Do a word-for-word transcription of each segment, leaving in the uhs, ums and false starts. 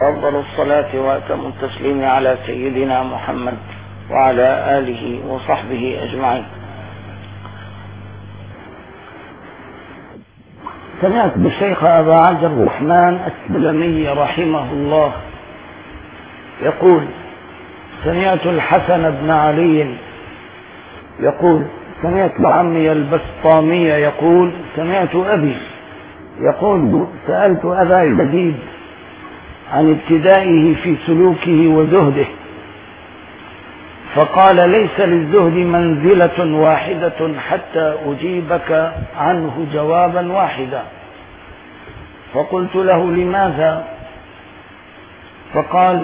أفضل الصلاة وأتم التسليم على سيدنا محمد وعلى آله وصحبه أجمعين. سمعت بالشيخ أبا عبد الرحمن السلمي رحمه الله يقول: سمعت الحسن بن علي يقول: سمعت عمي البسطامي يقول: سمعت أبي يقول: سألت أبا يزيد عن ابتدائه في سلوكه وزهده، فقال: ليس للزهد منزلة واحدة حتى أجيبك عنه جوابا واحدا. فقلت له: لماذا؟ فقال: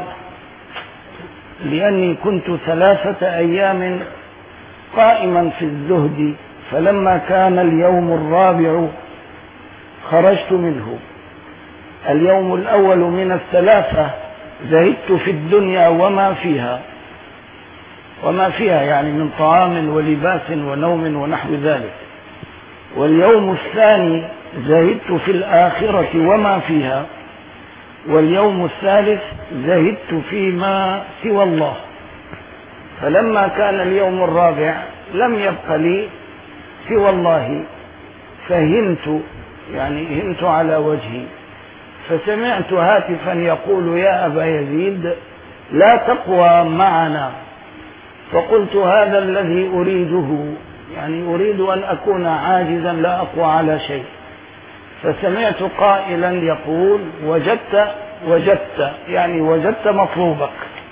لأني كنت ثلاثة أيام قائما في الزهد، فلما كان اليوم الرابع خرجت منه. اليوم الأول من الثلاثة زهدت في الدنيا وما فيها وما فيها يعني من طعام ولباس ونوم ونحو ذلك. واليوم الثاني زهدت في الآخرة وما فيها. واليوم الثالث زهدت فيما سوى الله. فلما كان اليوم الرابع لم يبق لي سوى الله، فهمت يعني همت على وجهي، فسمعت هاتفا يقول: يا أبا يزيد لا تقوى معنا. فقلت: هذا الذي أريده، يعني أريد أن أكون عاجزا لا أقوى على شيء. فسمعت قائلا يقول: وجدت وجدت يعني وجدت مطلوبك.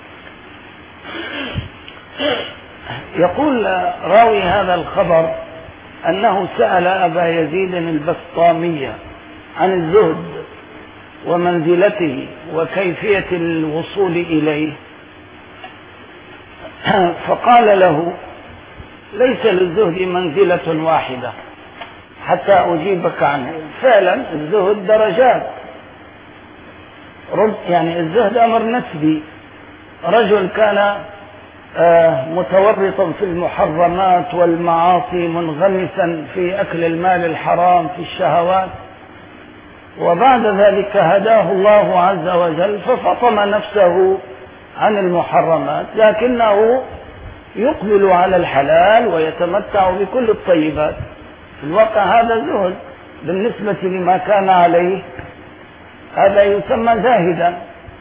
يقول راوي هذا الخبر أنه سأل أبا يزيد البسطامي عن الزهد ومنزلته وكيفية الوصول إليه، فقال له: ليس للزهد منزلة واحدة حتى أجيبك عنه. فعلا الزهد درجات، يعني الزهد أمر نسبي. رجل كان متورطا في المحرمات والمعاصي، منغمسا في أكل المال الحرام في الشهوات، وبعد ذلك هداه الله عز وجل ففطم نفسه عن المحرمات، لكنه يقبل على الحلال ويتمتع بكل الطيبات. في الواقع هذا زهد بالنسبة لما كان عليه، هذا يسمى زاهدا.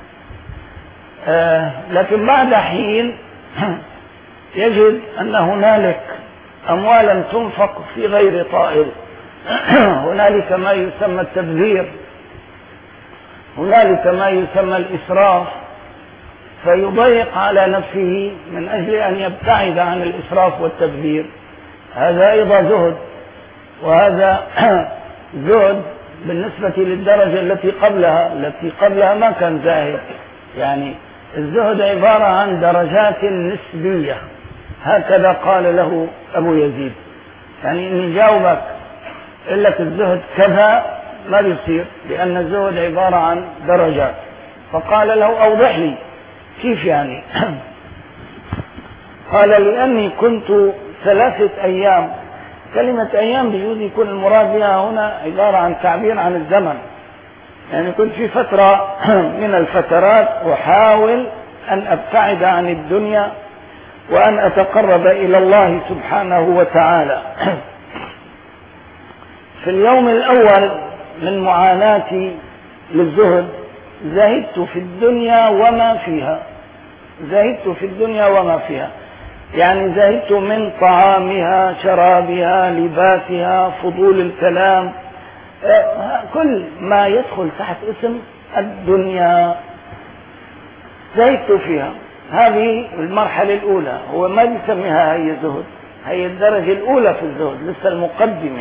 آه لكن بعد حين يجد أن هنالك أموالا تنفق في غير طائل، هنالك ما يسمى التبذير، هنالك ما يسمى الإسراف، فيضيق على نفسه من أجل أن يبتعد عن الإسراف والتبذير. هذا أيضا زهد، وهذا زهد بالنسبة للدرجة التي قبلها. التي قبلها ما كان زاهد. يعني الزهد عبارة عن درجات نسبية، هكذا قال له أبو يزيد. يعني إن جاوبك إلا لك الزهد كذا ما بيصير، لأن الزهد عبارة عن درجات. فقال له: أوضح لي كيف يعني؟ قال: لأني كنت ثلاثة أيام. كلمة أيام بيجوز يكون المراد بها هنا عبارة عن تعبير عن الزمن. يعني كنت في فترة من الفترات أحاول أن أبتعد عن الدنيا وأن أتقرب إلى الله سبحانه وتعالى. في اليوم الأول من معاناتي للزهد زهدت في الدنيا وما فيها. زهدت في الدنيا وما فيها يعني زهدت من طعامها، شرابها، لباسها، فضول الكلام، كل ما يدخل تحت اسم الدنيا زهدت فيها. هذه المرحلة الأولى، هو ما بيسميها هي زهد، هي الدرجة الأولى في الزهد، لسه المقدمة.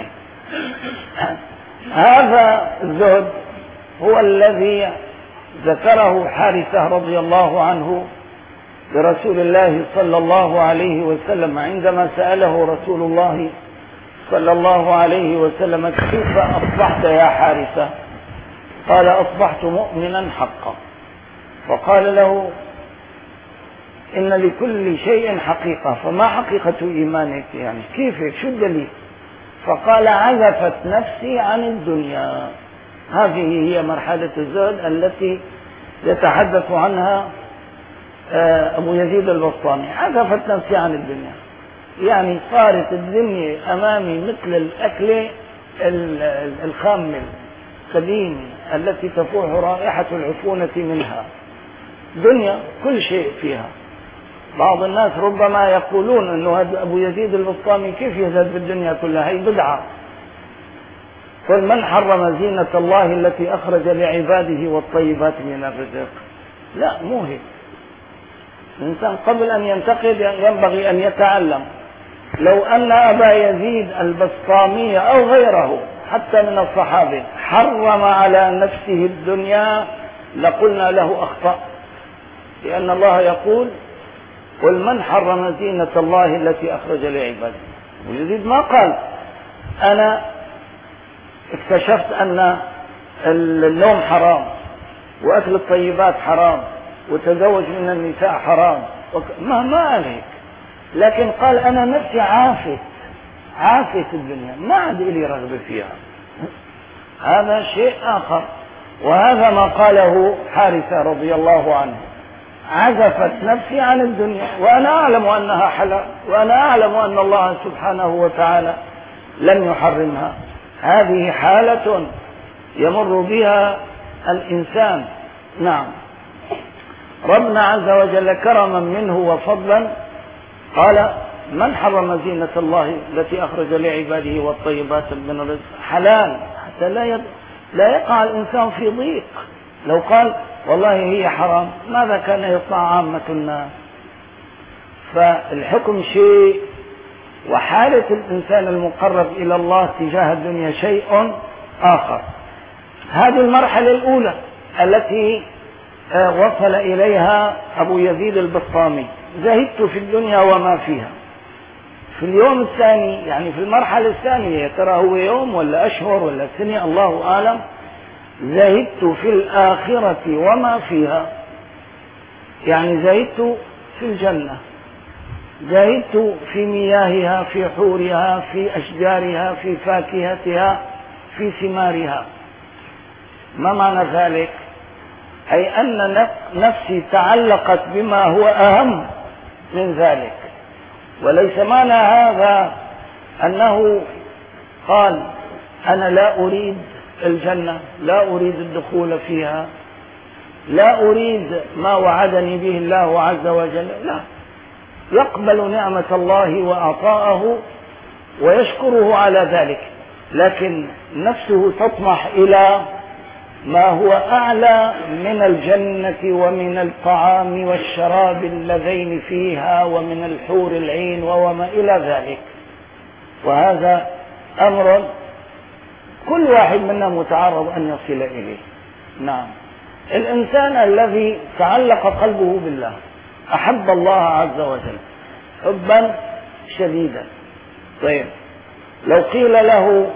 هذا الزهد هو الذي ذكره حارثة رضي الله عنه لرسول الله صلى الله عليه وسلم عندما سأله رسول الله صلى الله عليه وسلم: كيف أصبحت يا حارثة؟ قال: أصبحت مؤمنا حقا. فقال له: إن لكل شيء حقيقة، فما حقيقة إيمانك؟ يعني كيف، شو الدليل؟ فقال: عزفت نفسي عن الدنيا. هذه هي مرحلة الزهد التي يتحدث عنها أبو يزيد البسطامي. عزفت نفسي عن الدنيا، يعني صارت الدنيا أمامي مثل الأكل الخام القديم التي تفوح رائحة العفونة منها، دنيا كل شيء فيها. بعض الناس ربما يقولون أنه هذا أبو يزيد البسطامي كيف يزهد في الدنيا كلها، هي بدعة. قل من حرم زينة الله التي أخرج لعباده والطيبات من الرزق. لا، مو هيك. الإنسان قبل أن ينتقد ينبغي أن يتعلم. لو أن أبا يزيد البسطامي أو غيره حتى من الصحابة حرم على نفسه الدنيا لقلنا له أخطأ، لأن الله يقول قل من حرم زينة الله التي أخرج لعباده. ويزيد ما قال أنا اكتشفت أن النوم حرام وأكل الطيبات حرام وتزوج من النساء حرام، ما ما قال هيك، لكن قال أنا نفسي عافت عافت الدنيا، ما عاد لي رغبة فيها. هذا شيء آخر. وهذا ما قاله حارثة رضي الله عنه، عزفت نفسي عن الدنيا وأنا أعلم أنها حلال، وأنا أعلم أن الله سبحانه وتعالى لم يحرمها. هذه حالة يمر بها الإنسان. نعم، ربنا عز وجل كرما منه وفضلا قال من حرم زينة الله التي أخرج لعباده والطيبات من الرزق حلال، حتى لا يد... لا يقع الإنسان في ضيق. لو قال والله هي حرام ماذا كان يصنع عامة الناس؟ فالحكم شيء، وحالة الإنسان المقرب إلى الله تجاه الدنيا شيء آخر. هذه المرحلة الأولى التي وصل إليها أبو يزيد البسطامي، زهدت في الدنيا وما فيها. في اليوم الثاني، يعني في المرحلة الثانية، ترى هو يوم ولا أشهر ولا سنة الله أعلم، زهدت في الآخرة وما فيها، يعني زهدت في الجنة، زهدت في مياهها، في حورها، في أشجارها، في فاكهتها، في ثمارها. ما معنى ذلك؟ أي أن نفسي تعلقت بما هو أهم من ذلك. وليس معنى هذا أنه قال أنا لا أريد الجنة، لا أريد الدخول فيها، لا أريد ما وعدني به الله عز وجل. لا، يقبل نعمة الله وعطاءه ويشكره على ذلك، لكن نفسه تطمح إلى ما هو أعلى من الجنة ومن الطعام والشراب اللذين فيها ومن الحور العين وما إلى ذلك. وهذا أمر كل واحد منا متعرض أن يصل إليه. نعم، الإنسان الذي تعلق قلبه بالله أحب الله عز وجل حبا شديدا. طيب، لو قيل له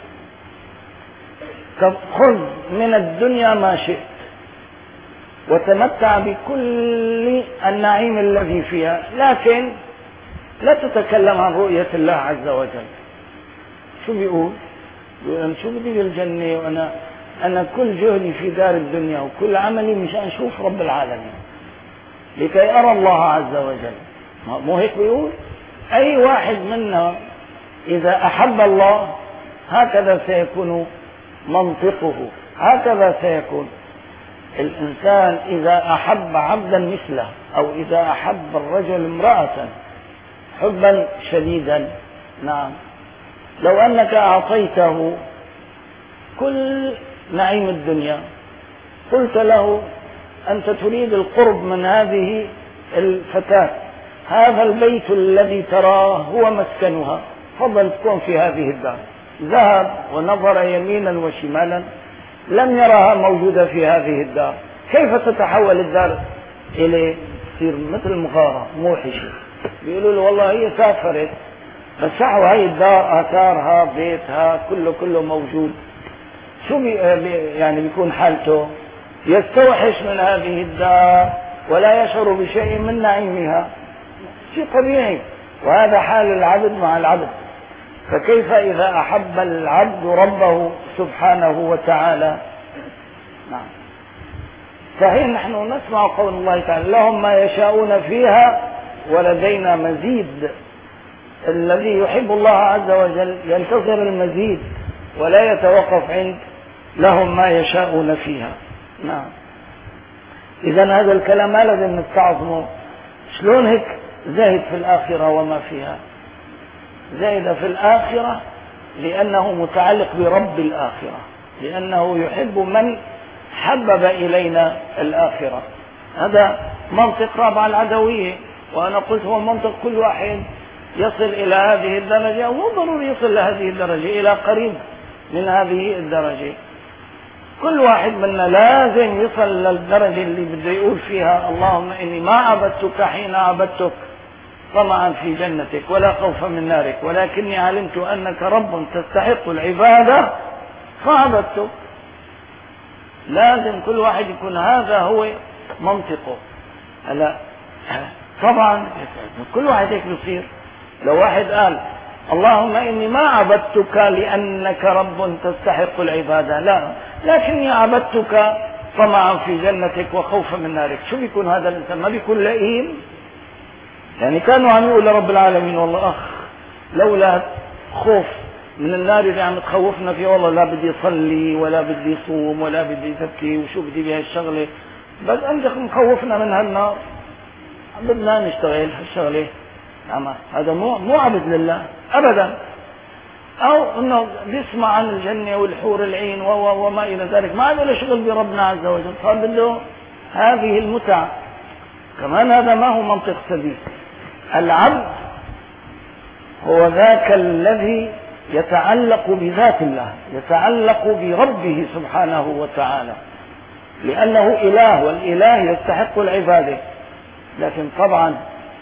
خذ من الدنيا ما شئت وتمتع بكل النعيم الذي فيها، لكن لا تتكلم عن رؤية الله عز وجل، شو بيقول؟ بيقول شو بدي الجنة وأنا أنا كل جهدي في دار الدنيا وكل عملي مشان أشوف رب العالمين لكي أرى الله عز وجل. مو هيك بيقول؟ أي واحد منا إذا أحب الله هكذا سيكون منطقه، هكذا سيكون. الإنسان إذا أحب عبدا مثله أو إذا أحب الرجل امرأة حبا شديدا، نعم، لو أنك أعطيته كل نعيم الدنيا قلت له أنت تريد القرب من هذه الفتاة، هذا البيت الذي تراه هو مسكنها، فضل تكون في هذه الدار، ذهب ونظر يمينا وشمالا لم يرها موجودة في هذه الدار، كيف تتحول الدار إليه؟ تصير مثل مغارة موحشة. بيقولوا له والله هي سافرت، بس صحوا هاي الدار آثارها بيتها كله كله موجود. شو بي يعني بيكون حالته؟ يستوحش من هذه الدار ولا يشعر بشيء من نعيمها، شيء طبيعي. وهذا حال العبد مع العبد، فكيف إذا أحب العبد ربه سبحانه وتعالى؟ نعم. صحيح نحن نسمع قول الله تعالى لهم ما يشاءون فيها ولدينا مزيد. الذي يحب الله عز وجل ينتظر المزيد ولا يتوقف عند لهم ما يشاءون فيها. نعم. إذا هذا الكلام ما لازم نستعظمه. شلون هيك زاهد في الآخرة وما فيها؟ زاهد في الآخرة لأنه متعلق برب الآخرة، لأنه يحب من حبب إلينا الآخرة. هذا منطق رابع العدوية، وأنا قلت هو منطق كل واحد يصل إلى هذه الدرجة، أو مو ضروري يصل لهذه الدرجة، إلى قريب من هذه الدرجة. كل واحد منا لازم يصل للدرجة اللي بده يقول فيها اللهم إني ما عبدتك حين عبدتك طمعا في جنتك ولا خوفا من نارك، ولكني علمت أنك رب تستحق العبادة فعبدتك. لازم كل واحد يكون هذا هو منطقه. هلا طبعا كل واحد هيك بيصير. لو واحد قال اللهم إني ما عبدتك لأنك رب تستحق العبادة، لا، لكني عبدتك طمعا في جنتك وخوفا من نارك، شو بيكون هذا الإنسان؟ ما بيكون لئيم؟ يعني كانوا عم يقول لرب العالمين والله أخ لولا خوف من النار اللي عم تخوفنا فيه والله لا بدي أصلي ولا بدي صوم ولا بدي زكي وشو بدي بهالشغلة، بس أنت مخوفنا من هالنار بدنا نشتغل هالشغلة. هذا مو مو عبد لله أبدا. أو أنه بيسمع عن الجنة والحور العين وما إلى ذلك، ما عنده شغل بربنا عز وجل، صار بده هذه المتع كمان. هذا ما هو منطق سديد. العبد هو ذاك الذي يتعلق بذات الله، يتعلق بربه سبحانه وتعالى، لأنه إله، والإله يستحق العبادة. لكن طبعا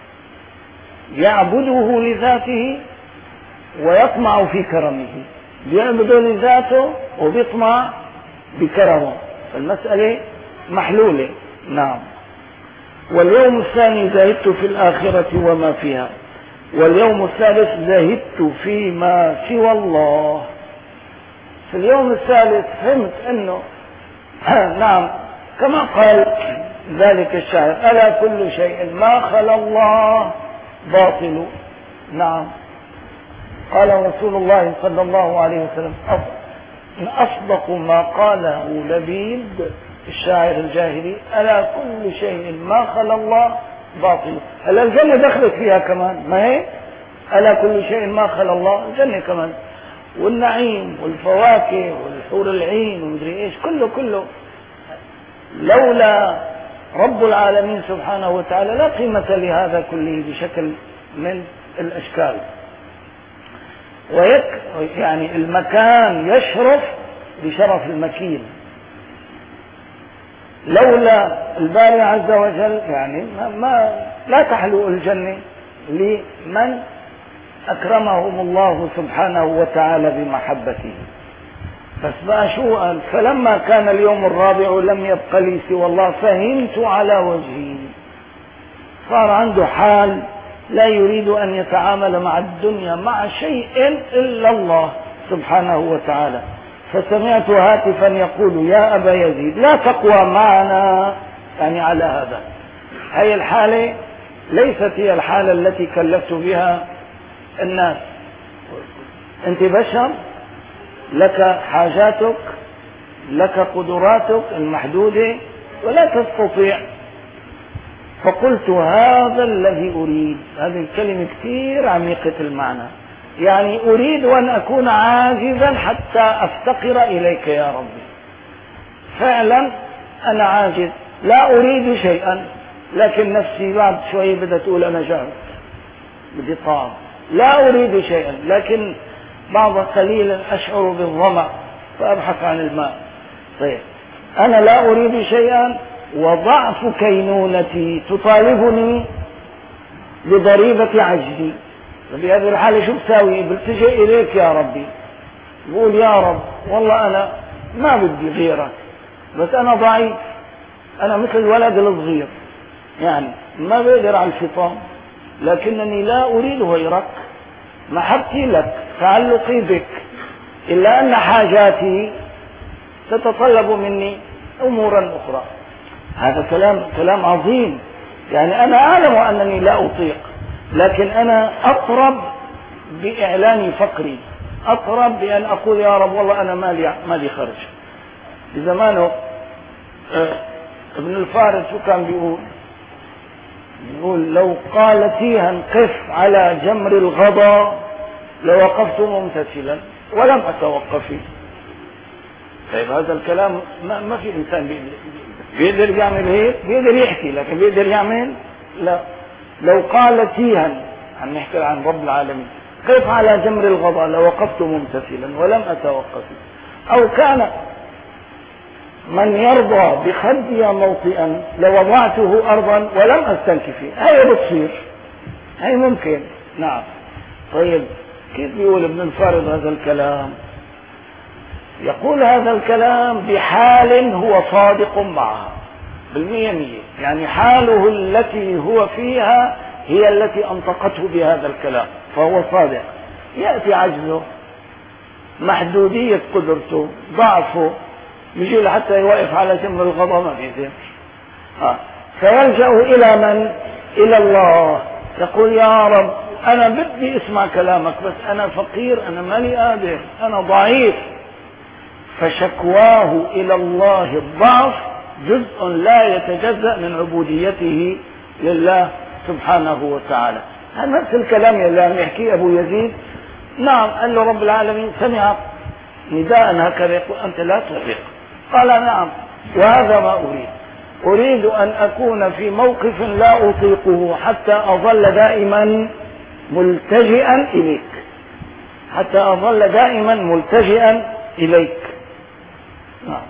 يعبده لذاته ويطمع في كرمه، يعبده لذاته وبيطمع بكرمه، فالمسألة محلولة. نعم. واليوم الثاني زهدت في الآخرة وما فيها، واليوم الثالث زهدت فيما سوى الله. في اليوم الثالث فهمت أنه نعم كما قال ذلك الشاعر ألا كل شيء ما خلا الله باطل. نعم. قال رسول الله صلى الله عليه وسلم أصدق ما قاله لبيد الشاعر الجاهلي ألا كل شيء ما خلا الله باطل. هلا الجنة دخلت فيها كمان، ما هي ألا كل شيء ما خلا الله، الجنة كمان، والنعيم والفواكه والحور العين ومدري ايش، كله كله لولا رب العالمين سبحانه وتعالى لا قيمة لهذا كله بشكل من الأشكال. ويك يعني المكان يشرف بشرف المكين. لولا الباري عز وجل يعني ما, ما لا تحلو الجنة لمن أكرمهم الله سبحانه وتعالى بمحبته. بس بقى شو قال؟ فلما كان اليوم الرابع لم يبق لي سوى الله فهمت على وجهي. صار عنده حال لا يريد أن يتعامل مع الدنيا مع شيء إلا الله سبحانه وتعالى. فسمعت هاتفا يقول يا أبا يزيد لا تقوى معنا، يعني على هذا. هي الحالة ليست هي الحالة التي كلفت بها الناس. أنت بشر، لك حاجاتك، لك قدراتك المحدودة ولا تستطيع. فقلت هذا الذي أريد. هذه الكلمة كثير عميقة المعنى، يعني أريد أن أكون عاجزا حتى أفتقر إليك يا ربي. فعلا أنا عاجز، لا أريد شيئا، لكن نفسي بعد شوي بدها تقول أنا جعت بدي طعام. لا أريد شيئا، لكن بعض قليلا أشعر بالظمأ فأبحث عن الماء. طيب أنا لا أريد شيئا وضعف كينونتي تطالبني بضريبة عجزي. بهذه الحالة شو بساوي؟ بلتجئ إليك يا ربي، بقول يا رب والله أنا ما بدي غيرك، بس أنا ضعيف، أنا مثل الولد الصغير يعني ما بقدر على الفطام، لكنني لا أريد غيرك. محبتي لك، تعلقي بك، إلا أن حاجاتي تتطلب مني أمورا أخرى. هذا كلام كلام عظيم. يعني أنا أعلم أنني لا أطيق، لكن أنا أطرب بإعلان فقري، أطرب بأن أقول يا رب والله أنا مالي مالي خرج. بزمانه ابن الفارس شو كان بيقول؟ بيقول لو قال تيها قف على جمر الغضا لوقفت ممتثلا ولم أتوقف. طيب هذا الكلام ما, ما في إنسان بيقدر, بيقدر يعمل هيك، بيقدر يحكي لكن بيقدر يعمل لا. لو قال تيها، عم نحكي عن رب العالمين، قف على جمر الغضا لوقفت ممتثلا ولم أتوقف. أو كان من يرضى بخدي موطئا لوضعته أرضا ولم أستنكف. هي بتصير، هي ممكن، نعم. طيب كيف بيقول ابن الفارض هذا الكلام؟ يقول هذا الكلام بحال هو صادق معها بالمية مية، يعني حاله التي هو فيها هي التي أنطقته بهذا الكلام، فهو صادق. يأتي عجزه، محدودية قدرته، ضعفه، يجي لحتى يوقف على جمر الغضا ما بيقدر. آه. فيلجأ إلى من؟ إلى الله. يقول يا رب أنا بدي أسمع كلامك بس أنا فقير، أنا مالي قادر، أنا ضعيف. فشكواه إلى الله الضعف جزء لا يتجزأ من عبوديته لله سبحانه وتعالى. هذا نفس الكلام اللي عم يحكيه أبو يزيد. نعم، قال له رب العالمين سمع نداء هكذا يقول أنت لا تطيق. قال نعم، وهذا ما أريد. أريد أن أكون في موقف لا أطيقه حتى أظل دائما ملتجئا إليك، حتى أظل دائما ملتجئا إليك. نعم.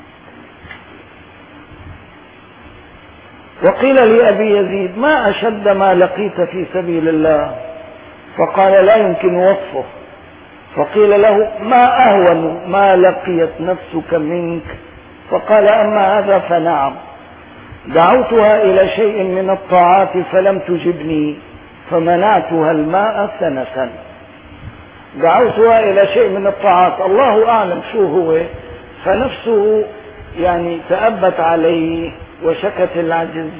وقيل لأبي يزيد ما أشد ما لقيت في سبيل الله؟ فقال لا يمكن وصفه. فقيل له ما أهون ما لقيت نفسك منك؟ فقال أما هذا فنعم، دعوتها إلى شيء من الطاعات فلم تجبني فمنعتها الماء سنة. دعوتها إلى شيء من الطاعات، الله أعلم شو هو، فنفسه يعني تأبت عليه وشكت العجز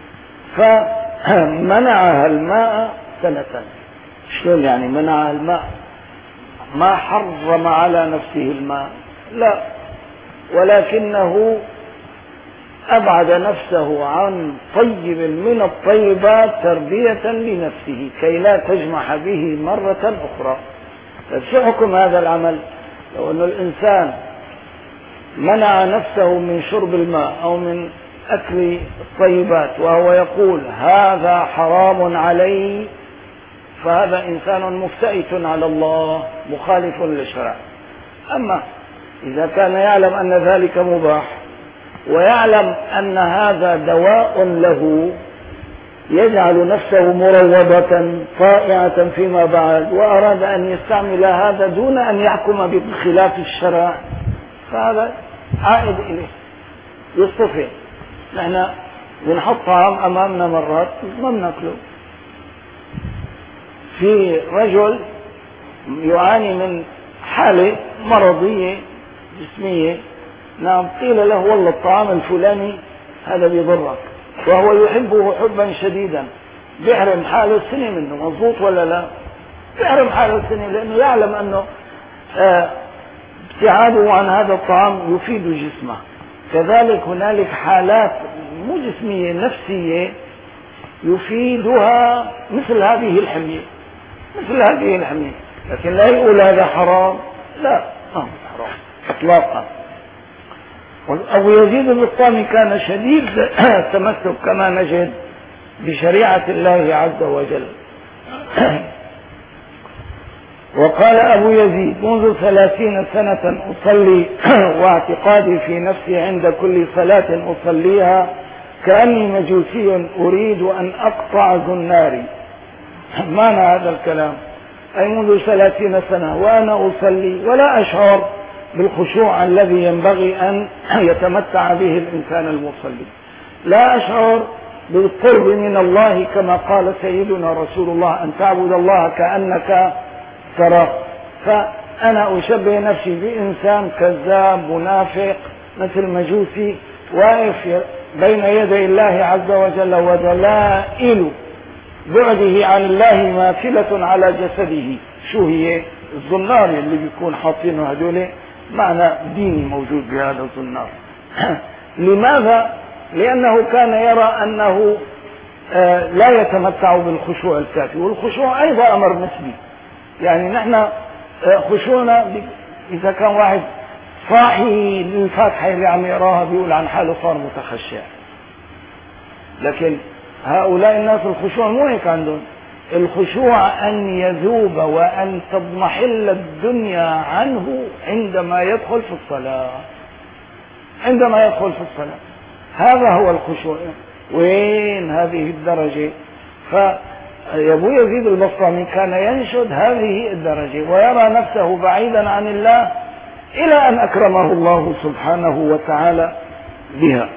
فمنعها الماء سنة. شلون يعني منعها الماء؟ ما حرم على نفسه الماء، لا، ولكنه أبعد نفسه عن طيب من الطيبات تربية لنفسه كي لا تجمح به مرة أخرى. فشو حكم هذا العمل؟ لو أن الإنسان منع نفسه من شرب الماء أو من أكل الطيبات وهو يقول هذا حرام علي، فهذا إنسان مفتئت على الله مخالف للشرع. أما إذا كان يعلم أن ذلك مباح ويعلم أن هذا دواء له يجعل نفسه مروضة طائعة فيما بعد، وأراد أن يستعمل هذا دون أن يحكم بخلاف الشرع، فهذا عائد إليه يصطفي. نحن بنحط طعام أمامنا مرات ما بناكله. في رجل يعاني من حالة مرضية جسمية، نعم، قيل له والله الطعام الفلاني هذا بيضرك، وهو يحبه حبا شديدا، بيحرم حاله السنة منه، مضبوط ولا لا؟ بيحرم حاله السنة لأنه يعلم أنه آه ابتعاده عن هذا الطعام يفيد جسمه. كذلك هنالك حالات مو جسمية، نفسية يفيدها مثل هذه الحمية، مثل هذه الحمية، لكن لا يقول هذا حرام، لا، ما هو حرام إطلاقا. أبو يزيد البسطامي كان شديد التمسك كما نجد بشريعة الله عز وجل. وقال أبو يزيد منذ ثلاثين سنة أصلي واعتقادي في نفسي عند كل صلاة أصليها كأني مجوسي أريد أن أقطع زناري. معنى هذا الكلام أي منذ ثلاثين سنة وأنا أصلي ولا أشعر بالخشوع الذي ينبغي أن يتمتع به الإنسان المصلي، لا أشعر بالقرب من الله كما قال سيدنا رسول الله أن تعبد الله كأنك تراه. فأنا أشبه نفسي بإنسان كذاب منافق مثل مجوسي واقف بين يدي الله عز وجل، ودلائل بعده عن الله ماثلة على جسده. شو هي؟ الزنار اللي بيكون حاطينه هدول معنى ديني موجود بهذا الزنار. لماذا؟ لأنه كان يرى أنه آه لا يتمتع بالخشوع الكافي، والخشوع أيضا أمر نسبي. يعني نحن آه خشوعنا إذا كان واحد صاحي للفاتحة اللي عم يقراها بيقول عن حاله صار متخشع، لكن هؤلاء الناس الخشوع مو هيك عندهم. الخشوع أن يذوب وأن تضمحل الدنيا عنه عندما يدخل في الصلاة، عندما يدخل في الصلاة، هذا هو الخشوع. وين هذه الدرجة؟ فأبو يزيد البسطامي كان ينشد هذه الدرجة ويرى نفسه بعيدا عن الله إلى أن أكرمه الله سبحانه وتعالى بها.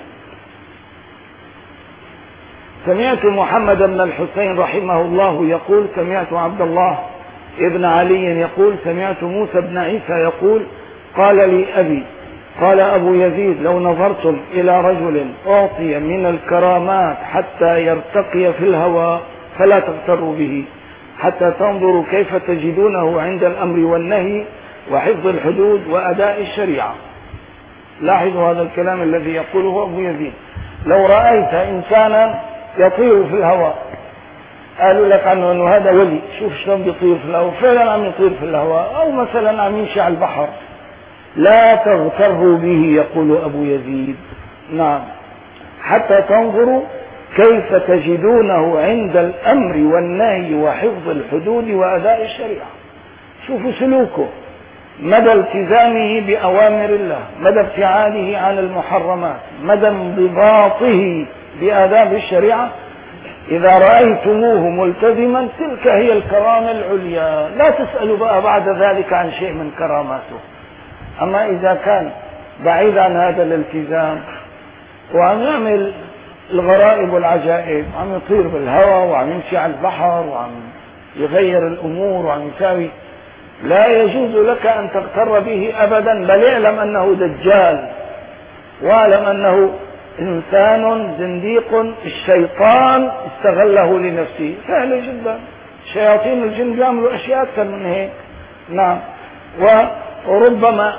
سمعت محمد بن الحسين رحمه الله يقول: سمعت عبد الله ابن علي يقول: سمعت موسى بن عيسى يقول: قال لي أبي، قال أبو يزيد: لو نظرتم إلى رجل أعطي من الكرامات حتى يرتقي في الهواء فلا تغتروا به، حتى تنظروا كيف تجدونه عند الأمر والنهي وحفظ الحدود وأداء الشريعة. لاحظوا هذا الكلام الذي يقوله أبو يزيد. لو رأيت إنسانا يطير في الهواء، قالوا لك عنه أنه هذا ولي، شوف شلون بيطير في الهواء، فعلا عم يطير في الهواء، أو مثلا عم يمشي على البحر، لا تغتروا به، يقول أبو يزيد. نعم، حتى تنظروا كيف تجدونه عند الأمر والنهي وحفظ الحدود وأداء الشريعة. شوفوا سلوكه، مدى التزامه بأوامر الله، مدى ابتعاده عن المحرمات، مدى انضباطه بآداب الشريعة. إذا رأيتموه ملتزما تلك هي الكرامة العليا، لا تسألوا بقى بعد ذلك عن شيء من كراماته. أما إذا كان بعيد عن هذا الالتزام وعم يعمل الغرائب والعجائب، عم يطير بالهواء وعم يمشي على البحر وعم يغير الأمور وعم يساوي، لا يجوز لك أن تغتر به أبدا، بل اعلم أنه دجال، واعلم أنه إنسان زنديق الشيطان استغله لنفسه. سهل جدا، شياطين الجن بيعملوا أشياء أكثر من هيك. نعم، وربما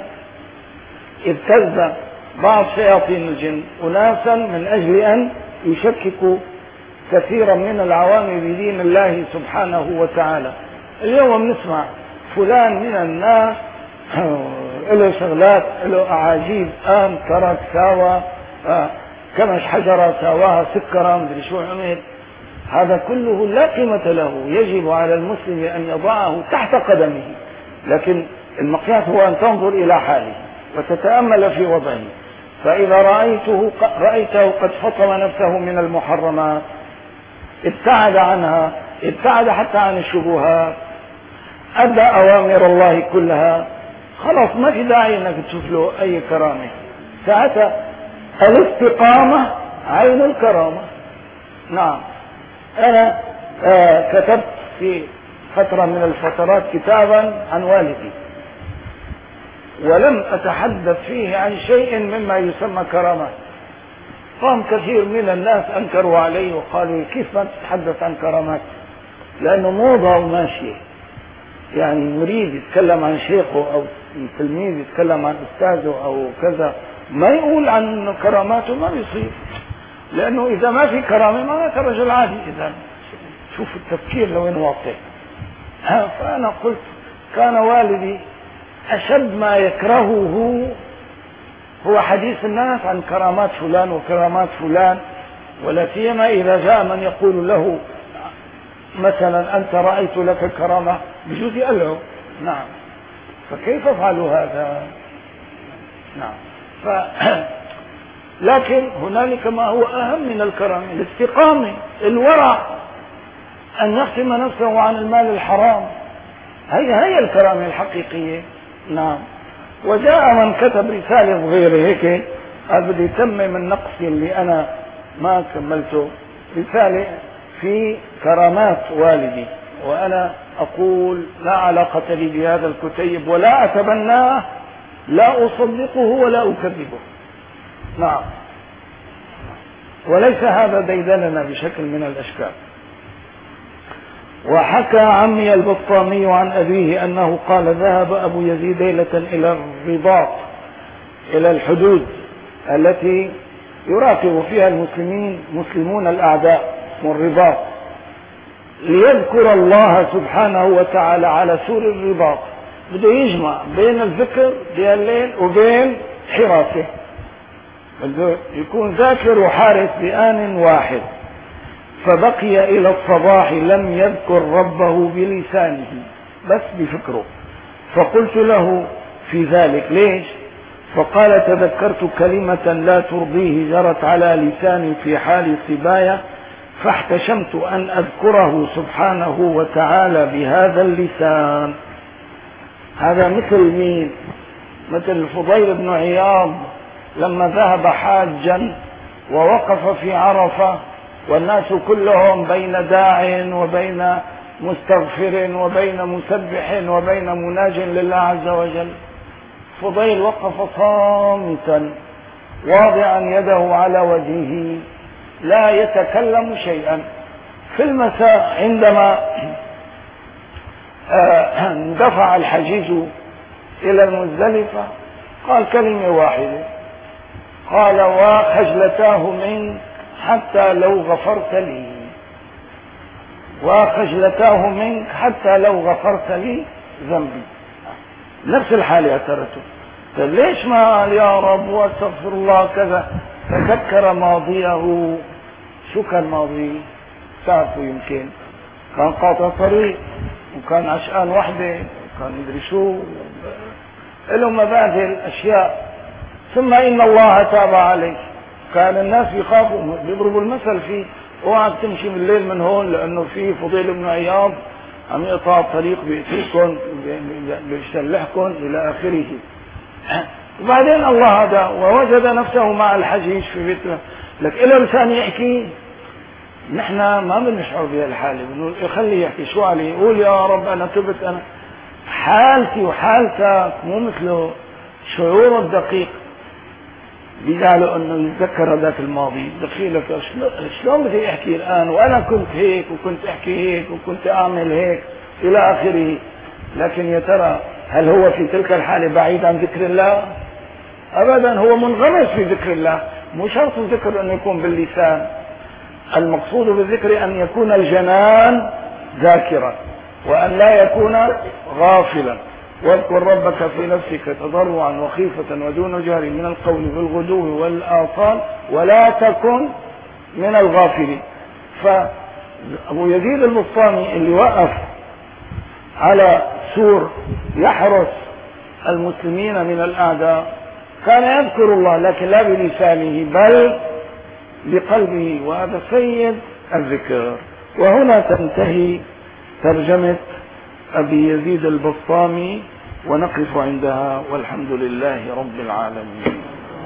ابتز بعض شياطين الجن أناسا من أجل أن يشككوا كثيرا من العوام بدين الله سبحانه وتعالى. اليوم نسمع فلان من الناس له شغلات، له أعاجيب، قام ترك ساوى، آه كمش حجرة ساواها سكرة، مدري شو عمل. هذا كله لا قيمة له، يجب على المسلم أن يضعه تحت قدمه، لكن المقياس هو أن تنظر إلى حاله وتتأمل في وضعه. فإذا رأيته رأيته قد فطم نفسه من المحرمات، ابتعد عنها، ابتعد حتى عن الشبهات، أدى أوامر الله كلها، خلاص ما في داعي أنك تشوف له أي كرامة. ساعتها الاستقامة عين الكرامة. نعم، أنا آه كتبت في فترة من الفترات كتابا عن والدي، ولم أتحدث فيه عن شيء مما يسمى كرامات. قام كثير من الناس أنكروا علي وقالوا: كيف ما تتحدث عن كرامات؟ لأنه موضة وماشية، يعني مريد يتكلم عن شيخه أو تلميذ يتكلم عن أستاذه أو كذا، ما يقول عن كراماته، ما بيصير، لأنه إذا ما في كرامة ما رجل عادي. إذا شوف التفكير لوين واقع. فأنا قلت: كان والدي أشد ما يكرهه هو حديث الناس عن كرامات فلان وكرامات فلان، ولا سيما إذا جاء من يقول له مثلا: أنت رأيت لك كرامة، بجوز يقلعه. نعم، فكيف افعلوا هذا؟ نعم. ف... لكن هنالك ما هو أهم من الكرامة: الاستقامة، الورع، أن يختم نفسه عن المال الحرام، هي هي الكرامة الحقيقية. نعم. وجاء من كتب رسالة صغيرة هيك، قال: بدي يتمم النقص اللي أنا ما كملته، رسالة في كرامات والدي، وأنا أقول: لا علاقة لي بهذا الكتيب ولا أتبناه، لا أصدقه ولا أكذبه. نعم. وليس هذا ديدننا بشكل من الأشكال. وحكى عمي البطامي عن أبيه أنه قال ذهب أبو يزيد ليلة إلى الرباط، إلى الحدود التي يراقب فيها المسلمين مسلمون الأعداء والرباط، ليذكر الله سبحانه وتعالى على سور الرباط. بده يجمع بين الذكر ديال الليل وبين حراسه، بده يكون ذاكر وحارس بآن واحد. فبقي إلى الصباح لم يذكر ربه بلسانه، بس بفكره. فقلت له في ذلك ليش؟ فقال تذكرت كلمة لا ترضيه جرت على لساني في حال صبايا، فاحتشمت أن أذكره سبحانه وتعالى بهذا اللسان. هذا مثل مين؟ مثل الفضيل بن عياض لما ذهب حاجا ووقف في عرفة والناس كلهم بين داع وبين مستغفر وبين مسبح وبين مناج لله عز وجل. فضيل وقف صامتا واضعا يده على وجهه لا يتكلم شيئا. في المساء عندما اندفع الحجيج إلى المزدلفة قال كلمة واحدة، قال وخجلتاه منك حتى لو غفرت لي، وخجلتاه منك حتى لو غفرت لي ذنبي. نفس الحالة اعترته. ليش ما قال يا رب واستغفر الله كذا؟ تذكر ماضيه. شو كان ماضيه؟ تعرفوا يمكن كان قاطع طريق وكان عشقان وحده وكان مدري شو، له مبادئ الاشياء. ثم ان الله تاب عليه. كان الناس يخافوا، بيضربوا المثل فيه، اوعى تمشي من الليل من هون لانه في فضيل بن عياض عم يقطع الطريق بيقتلكم بيشلحكم الى اخره. وبعدين الله هذا ووجد نفسه مع الحجيج في بيته، لك إلى لسان يحكي. نحن ما بنشعر بهذه الحالة، بنقول خليه يحكي شو عليه، يقول يا رب أنا تبت. أنا حالتي وحالتك مو مثله. شعوره الدقيق بيجعله أنه يتذكر ذاك الماضي. دخيلك شلون بدي أحكي الآن وأنا كنت هيك وكنت أحكي هيك وكنت أعمل هيك إلى آخره. لكن يا ترى هل هو في تلك الحالة بعيد عن ذكر الله؟ أبدا، هو منغمس في ذكر الله. مو شرط الذكر أن يكون باللسان، المقصود بالذكر أن يكون الجنان ذاكرا وأن لا يكون غافلا. واذكر ربك في نفسك تضرعا وخيفة ودون جهر من القول بالغدو والآصال ولا تكن من الغافلين. فأبو يزيد البسطامي اللي وقف على سور يحرس المسلمين من الأعداء كان يذكر الله، لكن لا بلسانه بل بقلبه، وهذا سيد الذكر. وهنا تنتهي ترجمة أبي يزيد البسطامي ونقف عندها، والحمد لله رب العالمين.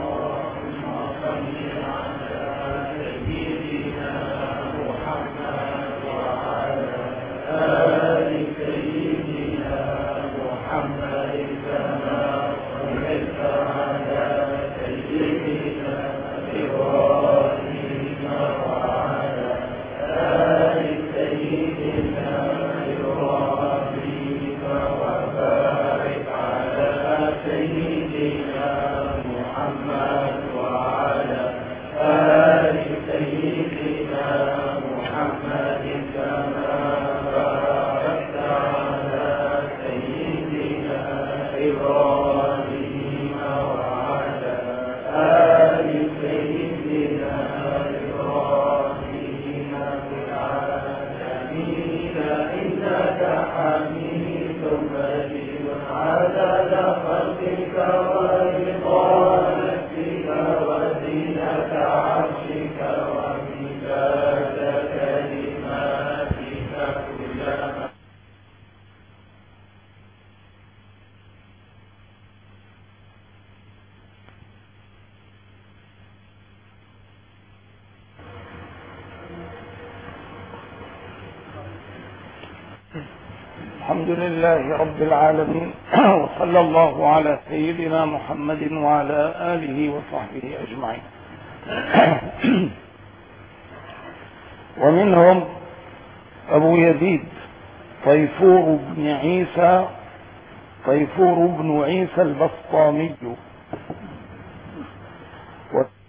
الحمد لله رب العالمين، وصلى الله على سيدنا محمد وعلى آله وصحبه أجمعين. ومنهم أبو يزيد طيفور بن عيسى طيفور بن عيسى البسطامي.